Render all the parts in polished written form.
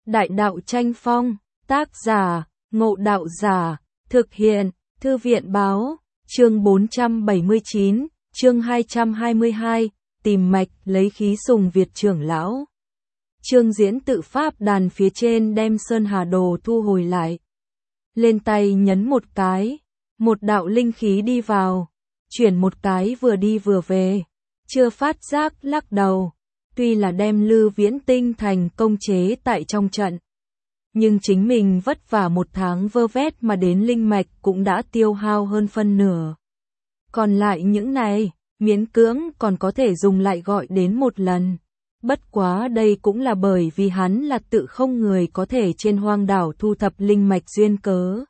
Đại đạo tranh phong, tác giả, Ngộ Đạo Giả, thực hiện, Thư viện báo, chương 479, chương 222, tìm mạch lấy khí sùng Việt trưởng lão. Trương Diễn tự pháp đàn phía trên đem Sơn Hà Đồ thu hồi lại. Lên tay nhấn một cái, một đạo linh khí đi vào, chuyển một cái vừa đi vừa về, chưa phát giác lắc đầu. Tuy là đem Lư Viễn Tinh thành công chế tại trong trận, nhưng chính mình vất vả một tháng vơ vét mà đến linh mạch cũng đã tiêu hao hơn phân nửa. Còn lại những này, miễn cưỡng còn có thể dùng lại gọi đến một lần. Bất quá đây cũng là bởi vì hắn là tự không người có thể trên hoang đảo thu thập linh mạch duyên cớ.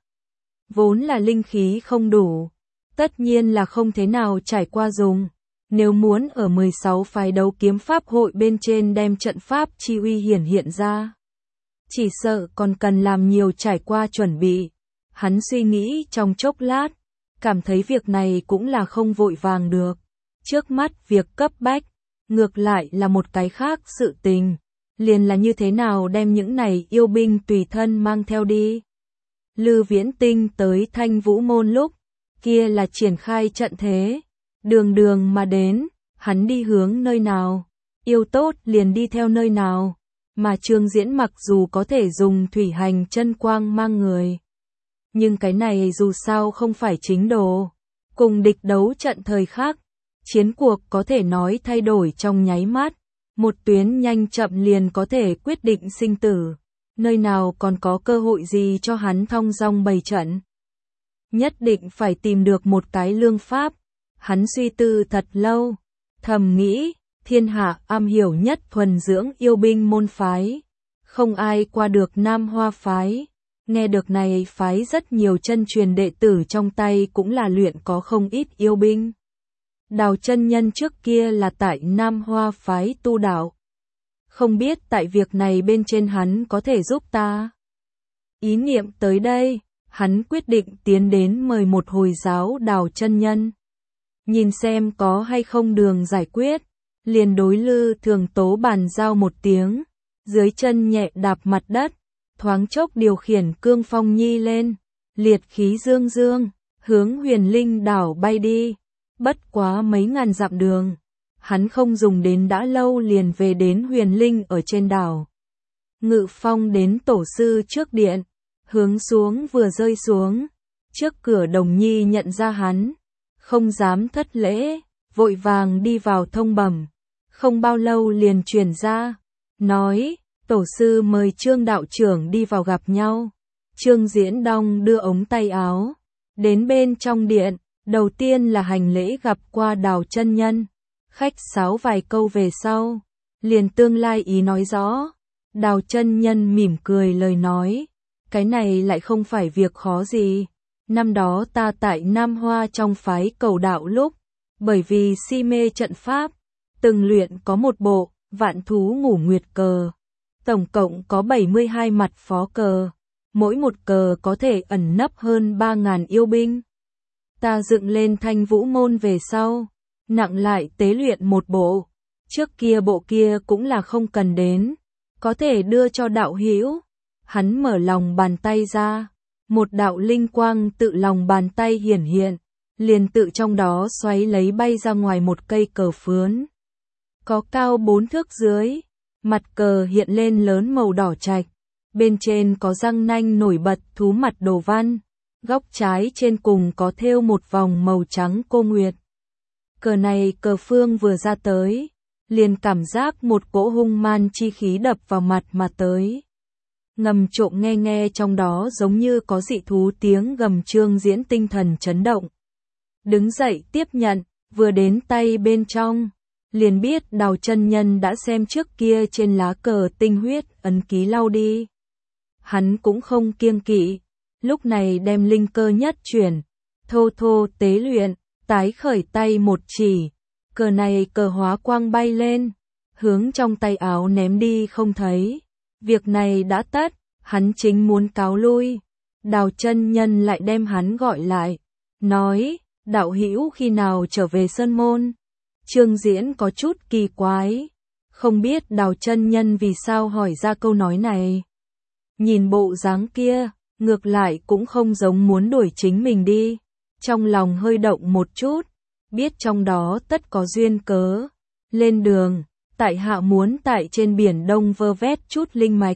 Vốn là linh khí không đủ, tất nhiên là không thế nào trải qua dùng. Nếu muốn ở 16 phái đấu kiếm pháp hội bên trên đem trận pháp chi uy hiện ra, chỉ sợ còn cần làm nhiều trải qua chuẩn bị. Hắn suy nghĩ trong chốc lát, cảm thấy việc này cũng là không vội vàng được. Trước mắt việc cấp bách, ngược lại là một cái khác sự tình, liền là như thế nào đem những này yêu binh tùy thân mang theo đi. Lư Viễn Tinh tới Thanh Vũ Môn lúc, kia là triển khai trận thế. Đường đường mà đến, hắn đi hướng nơi nào, yêu tốt liền đi theo nơi nào, mà Trương Diễn mặc dù có thể dùng thủy hành chân quang mang người. Nhưng cái này dù sao không phải chính đồ, cùng địch đấu trận thời khắc, chiến cuộc có thể nói thay đổi trong nháy mắt, một tuyến nhanh chậm liền có thể quyết định sinh tử, nơi nào còn có cơ hội gì cho hắn thong dong bày trận. Nhất định phải tìm được một cái lương pháp. Hắn suy tư thật lâu, thầm nghĩ, thiên hạ am hiểu nhất thuần dưỡng yêu binh môn phái, không ai qua được Nam Hoa phái. Nghe được này phái rất nhiều chân truyền đệ tử trong tay cũng là luyện có không ít yêu binh. Đào chân nhân trước kia là tại Nam Hoa phái tu đạo. Không biết tại việc này bên trên hắn có thể giúp ta. Ý niệm tới đây, hắn quyết định tiến đến mời một hồi giáo Đào chân nhân. Nhìn xem có hay không đường giải quyết, liền đối Lư Thường Tố bàn giao một tiếng, dưới chân nhẹ đạp mặt đất, thoáng chốc điều khiển cương phong nhi lên, liệt khí dương dương, hướng Huyền Linh đảo bay đi. Bất quá mấy ngàn dặm đường, hắn không dùng đến đã lâu liền về đến Huyền Linh ở trên đảo. Ngự phong đến tổ sư trước điện, hướng xuống vừa rơi xuống, trước cửa Đồng Nhi nhận ra hắn. Không dám thất lễ, vội vàng đi vào thông bẩm, không bao lâu liền truyền ra, nói, tổ sư mời Trương đạo trưởng đi vào gặp nhau. Trương Diễn đong đưa ống tay áo, đến bên trong điện, đầu tiên là hành lễ gặp qua Đào chân nhân, khách sáo vài câu về sau, liền tương lai ý nói rõ. Đào chân nhân mỉm cười lời nói, cái này lại không phải việc khó gì. Năm đó ta tại Nam Hoa trong phái cầu đạo lúc, bởi vì si mê trận pháp, từng luyện có một bộ, Vạn Thú Ngủ Nguyệt cờ. Tổng cộng có 72 mặt phó cờ, mỗi một cờ có thể ẩn nấp hơn 3.000 yêu binh. Ta dựng lên Thanh Vũ Môn về sau, nặng lại tế luyện một bộ, trước kia bộ kia cũng là không cần đến, có thể đưa cho đạo hữu. Hắn mở lòng bàn tay ra. Một đạo linh quang tự lòng bàn tay hiển hiện, liền tự trong đó xoáy lấy bay ra ngoài một cây cờ phướn. Có cao 4 thước dưới, mặt cờ hiện lên lớn màu đỏ trạch, bên trên có răng nanh nổi bật thú mặt đồ văn, góc trái trên cùng có thêu một vòng màu trắng cô nguyệt. Cờ này cờ phương vừa ra tới, liền cảm giác một cỗ hung man chi khí đập vào mặt mà tới. Ngầm trộm nghe trong đó giống như có dị thú tiếng gầm. Trương Diễn tinh thần chấn động. Đứng dậy tiếp nhận, vừa đến tay bên trong, liền biết Đào chân nhân đã xem trước kia trên lá cờ tinh huyết ấn ký lau đi. Hắn cũng không kiêng kỵ, lúc này đem linh cơ nhất chuyển, thô thô tế luyện, tái khởi tay một chỉ, cờ này cờ hóa quang bay lên, hướng trong tay áo ném đi không thấy. Việc này đã tất, hắn chính muốn cáo lui. Đào chân nhân lại đem hắn gọi lại, nói, đạo hữu khi nào trở về Sơn Môn. Trương Diễn có chút kỳ quái, không biết Đào chân nhân vì sao hỏi ra câu nói này. Nhìn bộ dáng kia, ngược lại cũng không giống muốn đuổi chính mình đi. Trong lòng hơi động một chút, biết trong đó tất có duyên cớ. Lên đường, tại hạ muốn tại trên biển Đông vơ vét chút linh mạch.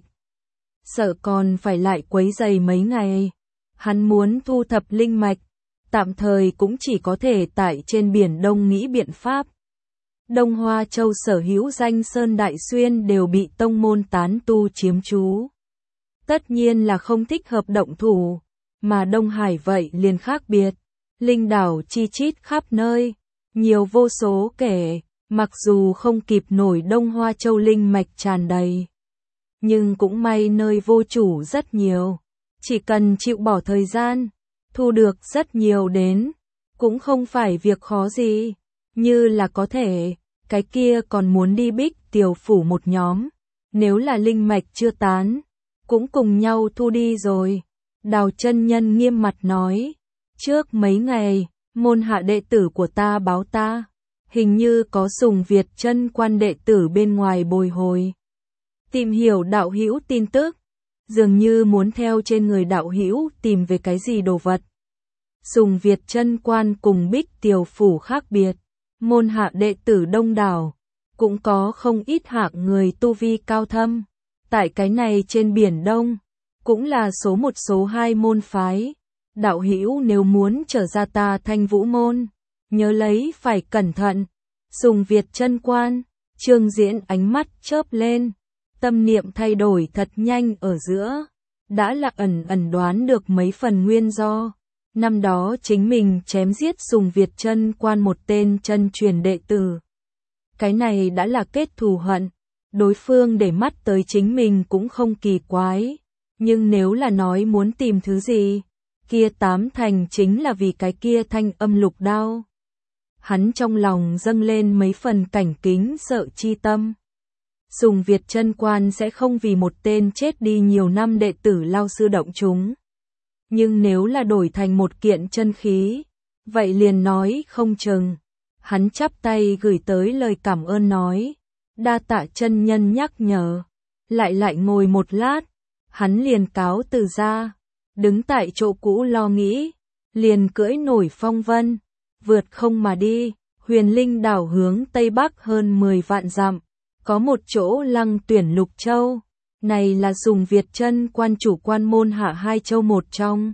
Sợ còn phải lại quấy rầy mấy ngày. Hắn muốn thu thập linh mạch, tạm thời cũng chỉ có thể tại trên biển Đông nghĩ biện pháp. Đông Hoa Châu sở hữu danh sơn đại xuyên đều bị tông môn tán tu chiếm trú. Tất nhiên là không thích hợp động thủ, mà Đông Hải vậy liền khác biệt. Linh đảo chi chít khắp nơi, nhiều vô số kể, mặc dù không kịp nổi Đông Hoa Châu linh mạch tràn đầy. Nhưng cũng may nơi vô chủ rất nhiều, chỉ cần chịu bỏ thời gian, thu được rất nhiều đến, cũng không phải việc khó gì, như là có thể, cái kia còn muốn đi Bích Tiểu Phủ một nhóm, nếu là linh mạch chưa tán, cũng cùng nhau thu đi rồi. Đào chân nhân nghiêm mặt nói, trước mấy ngày, môn hạ đệ tử của ta báo ta, hình như có Sùng Việt chân quan đệ tử bên ngoài bồi hồi. Tìm hiểu đạo hữu tin tức, dường như muốn theo trên người đạo hữu tìm về cái gì đồ vật. Sùng Việt chân quan cùng Bích Tiểu Phủ khác biệt, môn hạ đệ tử đông đảo, cũng có không ít hạng người tu vi cao thâm. Tại cái này trên biển Đông, cũng là số một số hai môn phái. Đạo hữu nếu muốn trở ra ta Thanh Vũ môn, nhớ lấy phải cẩn thận. Sùng Việt chân quan, Trương Diễn ánh mắt chớp lên, tâm niệm thay đổi thật nhanh ở giữa, đã là ẩn đoán được mấy phần nguyên do. Năm đó chính mình chém giết Sùng Việt chân quan một tên chân truyền đệ tử. Cái này đã là kết thù hận, đối phương để mắt tới chính mình cũng không kỳ quái, nhưng nếu là nói muốn tìm thứ gì, kia tám thành chính là vì cái kia thanh âm lục đao. Hắn trong lòng dâng lên mấy phần cảnh kính sợ chi tâm. Sùng Việt chân quan sẽ không vì một tên chết đi nhiều năm đệ tử lao sư động chúng. Nhưng nếu là đổi thành một kiện chân khí, vậy liền nói không chừng. Hắn chắp tay gửi tới lời cảm ơn nói, đa tạ chân nhân nhắc nhở. Lại ngồi một lát, hắn liền cáo từ ra, đứng tại chỗ cũ lo nghĩ, liền cưỡi nổi phong vân, vượt không mà đi. Huyền Linh đảo hướng tây bắc hơn 10 vạn dặm, có một chỗ Lăng Tuyển Lục Châu, này là Sùng Việt chân quan chủ quan môn hạ hai châu một trong.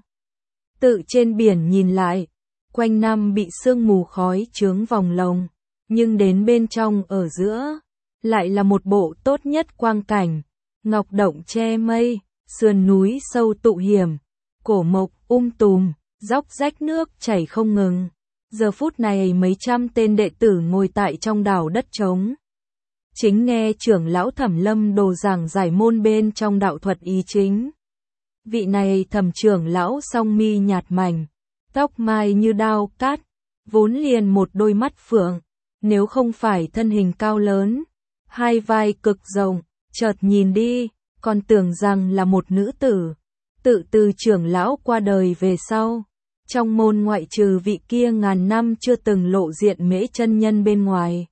Tự trên biển nhìn lại, quanh năm bị sương mù khói chướng vòng lồng, nhưng đến bên trong ở giữa, lại là một bộ tốt nhất quang cảnh, ngọc động che mây, sườn núi sâu tụ hiểm, cổ mộc tùm, dốc rách nước chảy không ngừng. Giờ phút này mấy trăm tên đệ tử ngồi tại trong đảo đất trống, chính nghe trưởng lão Thẩm Lâm Đồ giảng giải môn bên trong đạo thuật ý chính. Vị này Thẩm trưởng lão song mi nhạt mảnh, tóc mai như đao cát, vốn liền một đôi mắt phượng, nếu không phải thân hình cao lớn, hai vai cực rộng, chợt nhìn đi, còn tưởng rằng là một nữ tử. Tự từ trưởng lão qua đời về sau, trong môn ngoại trừ vị kia ngàn năm chưa từng lộ diện Mễ chân nhân bên ngoài,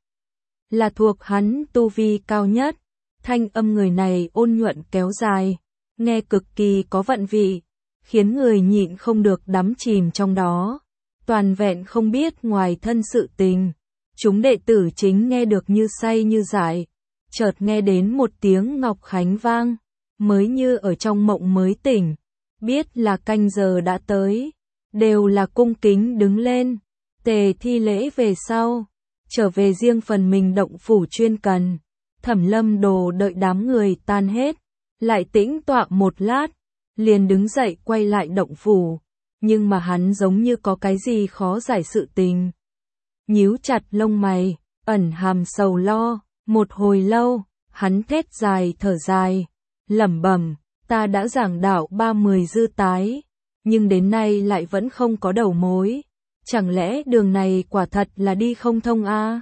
là thuộc hắn tu vi cao nhất. Thanh âm người này ôn nhuận kéo dài, nghe cực kỳ có vận vị, khiến người nhịn không được đắm chìm trong đó, toàn vẹn không biết ngoài thân sự tình. Chúng đệ tử chính nghe được như say như dại, chợt nghe đến một tiếng ngọc khánh vang, mới như ở trong mộng mới tỉnh, biết là canh giờ đã tới, đều là cung kính đứng lên, tề thi lễ về sau, trở về riêng phần mình động phủ chuyên cần. Thẩm Lâm Đồ đợi đám người tan hết, lại tĩnh tọa một lát, liền đứng dậy quay lại động phủ, nhưng mà hắn giống như có cái gì khó giải sự tình. Nhíu chặt lông mày, ẩn hàm sầu lo, một hồi lâu, hắn thét dài thở dài, lẩm bẩm, ta đã giảng đạo 30 dư tái, nhưng đến nay lại vẫn không có đầu mối, chẳng lẽ đường này quả thật là đi không thông a?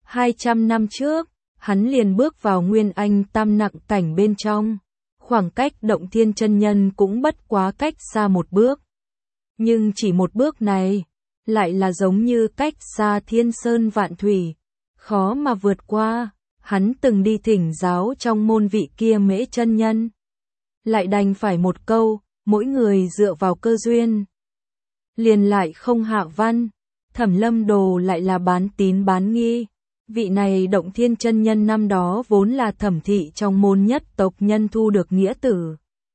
200 năm trước, hắn liền bước vào Nguyên Anh tam nặng cảnh bên trong, khoảng cách Động Thiên chân nhân cũng bất quá cách xa một bước. Nhưng chỉ một bước này, lại là giống như cách xa thiên sơn vạn thủy, khó mà vượt qua. Hắn từng đi thỉnh giáo trong môn vị kia Mễ chân nhân, lại đành phải một câu, mỗi người dựa vào cơ duyên. Liền lại không hạ văn, Thẩm Lâm Đồ lại là bán tín bán nghi. Vị này Động Thiên chân nhân năm đó vốn là thẩm thị trong môn nhất tộc nhân thu được nghĩa tử.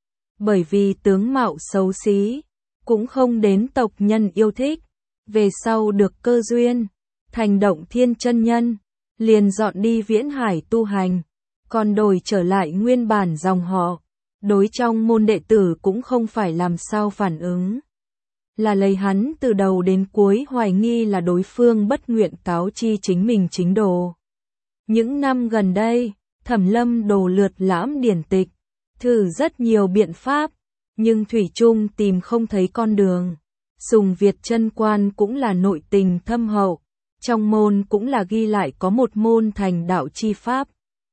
Bởi vì tướng mạo xấu xí, cũng không đến tộc nhân yêu thích. Về sau được cơ duyên, thành Động Thiên chân nhân, liền dọn đi Viễn Hải tu hành, còn đổi trở lại nguyên bản dòng họ. Đối trong môn đệ tử cũng không phải làm sao phản ứng. Là lấy hắn từ đầu đến cuối hoài nghi là đối phương bất nguyện cáo chi chính mình chính đồ. Những năm gần đây, Thẩm Lâm Đồ lượt lãm điển tịch, thử rất nhiều biện pháp, nhưng thủy chung tìm không thấy con đường. Sùng Việt chân quan cũng là nội tình thâm hậu, trong môn cũng là ghi lại có một môn thành đạo chi pháp.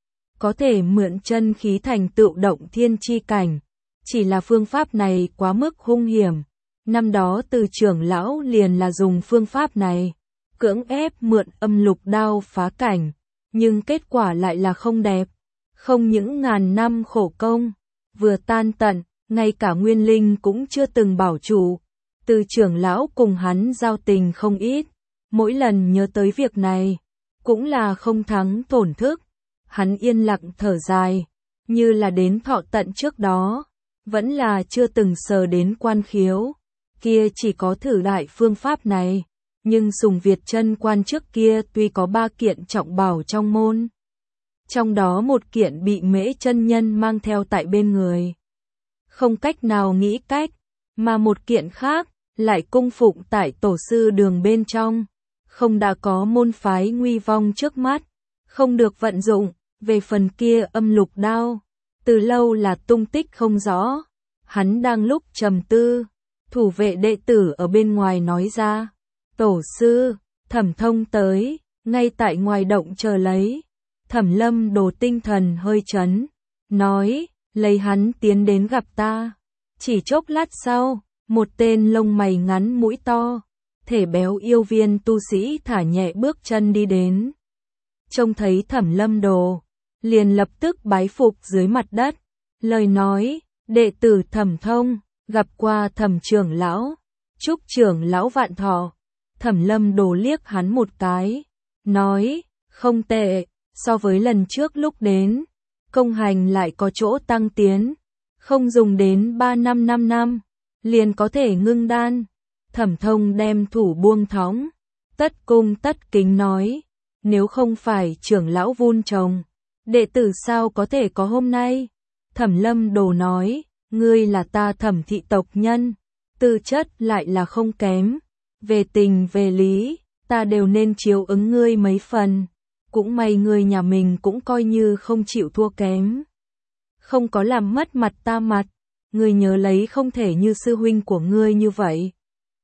Có thể mượn chân khí thành tựu động thiên chi cảnh, chỉ là phương pháp này quá mức hung hiểm. Năm đó từ trưởng lão liền là dùng phương pháp này, cưỡng ép mượn âm lục đao phá cảnh, nhưng kết quả lại là không đẹp. Không những ngàn năm khổ công, vừa tan tận, ngay cả nguyên linh cũng chưa từng bảo trụ. Từ trưởng lão cùng hắn giao tình không ít, mỗi lần nhớ tới việc này, cũng là không thắng tổn thức. Hắn yên lặng thở dài, như là đến thọ tận trước đó, vẫn là chưa từng sờ đến quan khiếu. Kia chỉ có thử lại phương pháp này, nhưng Sùng Việt chân quan trước kia tuy có 3 kiện trọng bảo trong môn. Trong đó một kiện bị Mễ chân nhân mang theo tại bên người. Không cách nào nghĩ cách, mà một kiện khác, lại cung phụng tại tổ sư đường bên trong. Không đã có môn phái nguy vong trước mắt, không được vận dụng, về phần kia âm lục đao. Từ lâu là tung tích không rõ, hắn đang lúc trầm tư. Thủ vệ đệ tử ở bên ngoài nói ra, tổ sư, Thẩm Thông tới, ngay tại ngoài động chờ lấy. Thẩm Lâm Đồ tinh thần hơi chấn, nói, lấy hắn tiến đến gặp ta. Chỉ chốc lát sau, một tên lông mày ngắn mũi to, thể béo yêu viên tu sĩ thả nhẹ bước chân đi đến. Trông thấy Thẩm Lâm Đồ, liền lập tức bái phục dưới mặt đất, lời nói, đệ tử Thẩm Thông, gặp qua Thẩm trưởng lão, chúc trưởng lão vạn thọ. Thẩm Lâm Đồ liếc hắn một cái, nói, không tệ, so với lần trước lúc đến, công hành lại có chỗ tăng tiến, không dùng đến 3 năm 5 năm, liền có thể ngưng đan. Thẩm Thông đem thủ buông thõng, tất cung tất kính nói, nếu không phải trưởng lão vun trồng, đệ tử sao có thể có hôm nay. Thẩm Lâm Đồ nói, ngươi là ta Thẩm thị tộc nhân, tư chất lại là không kém, về tình về lý, ta đều nên chiếu ứng ngươi mấy phần, cũng may ngươi nhà mình cũng coi như không chịu thua kém. Không có làm mất mặt ta mặt, ngươi nhớ lấy không thể như sư huynh của ngươi như vậy.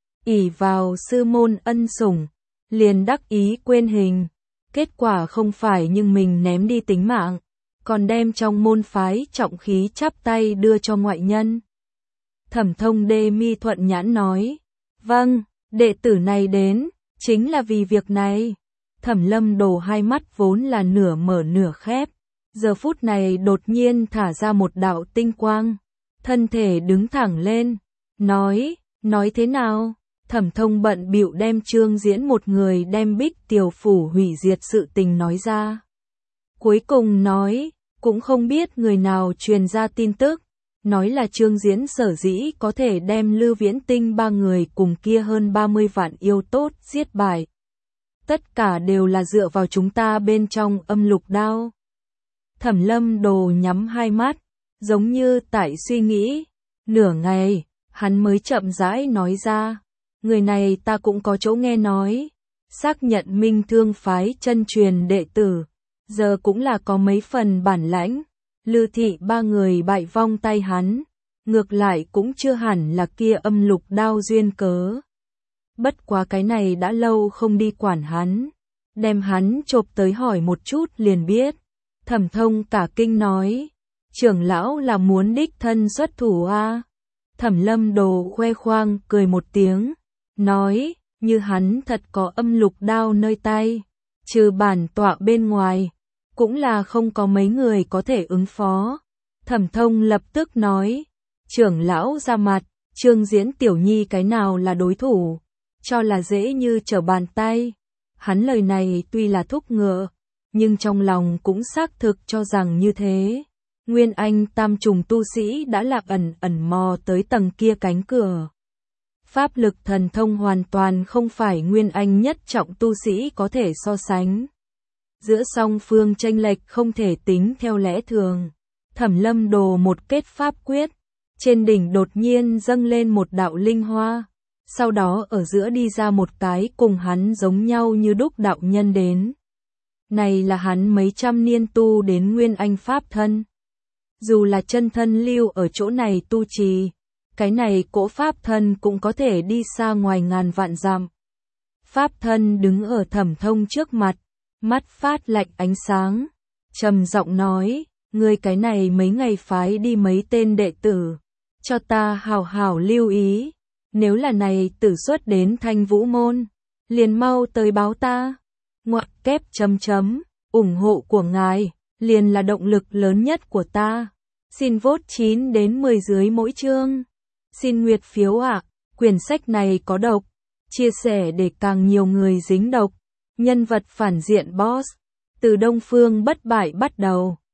Ỷ vào sư môn ân sủng, liền đắc ý quên hình, kết quả không phải nhưng mình ném đi tính mạng, còn đem trong môn phái trọng khí chắp tay đưa cho ngoại nhân. Thẩm Thông đê mi thuận nhãn nói, vâng, đệ tử này đến, chính là vì việc này. Thẩm Lâm Đồ hai mắt vốn là nửa mở nửa khép, giờ phút này đột nhiên thả ra một đạo tinh quang, thân thể đứng thẳng lên, nói thế nào? Thẩm Thông bận bịu đem Trương Diễn một người đem Bích Tiểu phủ hủy diệt sự tình nói ra. Cuối cùng nói, cũng không biết người nào truyền ra tin tức, nói là Trương Diễn sở dĩ có thể đem Lư Viễn Tinh 3 người cùng kia hơn 30 vạn yêu tốt giết bại. Tất cả đều là dựa vào chúng ta bên trong âm lục đao. Thẩm Lâm Đồ nhắm hai mắt, giống như tại suy nghĩ, nửa ngày, hắn mới chậm rãi nói ra, người này ta cũng có chỗ nghe nói, xác nhận Minh Thương phái chân truyền đệ tử, giờ cũng là có mấy phần bản lãnh. Lư thị 3 người bại vong tay hắn, ngược lại cũng chưa hẳn là kia âm lục đao duyên cớ. Bất quá cái này đã lâu không đi quản hắn, đem hắn chộp tới hỏi một chút liền biết. Thẩm Thông cả kinh nói, trưởng lão là muốn đích thân xuất thủ a? Thẩm Lâm Đồ khoe khoang cười một tiếng, nói, như hắn thật có âm lục đao nơi tay, trừ bản tọa bên ngoài, cũng là không có mấy người có thể ứng phó. Thẩm Thông lập tức nói, trưởng lão ra mặt, Trương Diễn Tiểu Nhi cái nào là đối thủ, cho là dễ như trở bàn tay. Hắn lời này tuy là thúc ngựa, nhưng trong lòng cũng xác thực cho rằng như thế. Nguyên Anh tam trùng tu sĩ đã lạc ẩn mò tới tầng kia cánh cửa. Pháp lực thần thông hoàn toàn không phải Nguyên Anh nhất trọng tu sĩ có thể so sánh. Giữa song phương chênh lệch không thể tính theo lẽ thường. Thẩm Lâm đồ một kết pháp quyết, trên đỉnh đột nhiên dâng lên một đạo linh hoa, sau đó ở giữa đi ra một cái cùng hắn giống nhau như đúc đạo nhân đến. Này là hắn mấy trăm niên tu đến Nguyên Anh pháp thân. Dù là chân thân lưu ở chỗ này tu trì, cái này cỗ pháp thân cũng có thể đi xa ngoài ngàn vạn dặm. Pháp thân đứng ở Thẩm Thông trước mặt, mắt phát lạnh ánh sáng, trầm giọng nói, ngươi cái này mấy ngày phái đi mấy tên đệ tử, cho ta hảo hảo lưu ý, nếu là này tử xuất đến Thanh Vũ môn, liền mau tới báo ta. Ngoặc kép ủng hộ của ngài, liền là động lực lớn nhất của ta. Xin vote 9 đến 10 dưới mỗi chương. Xin nguyệt phiếu ạ, quyển sách này có độc, chia sẻ để càng nhiều người dính độc. Nhân vật phản diện boss, từ Đông Phương bất bại bắt đầu.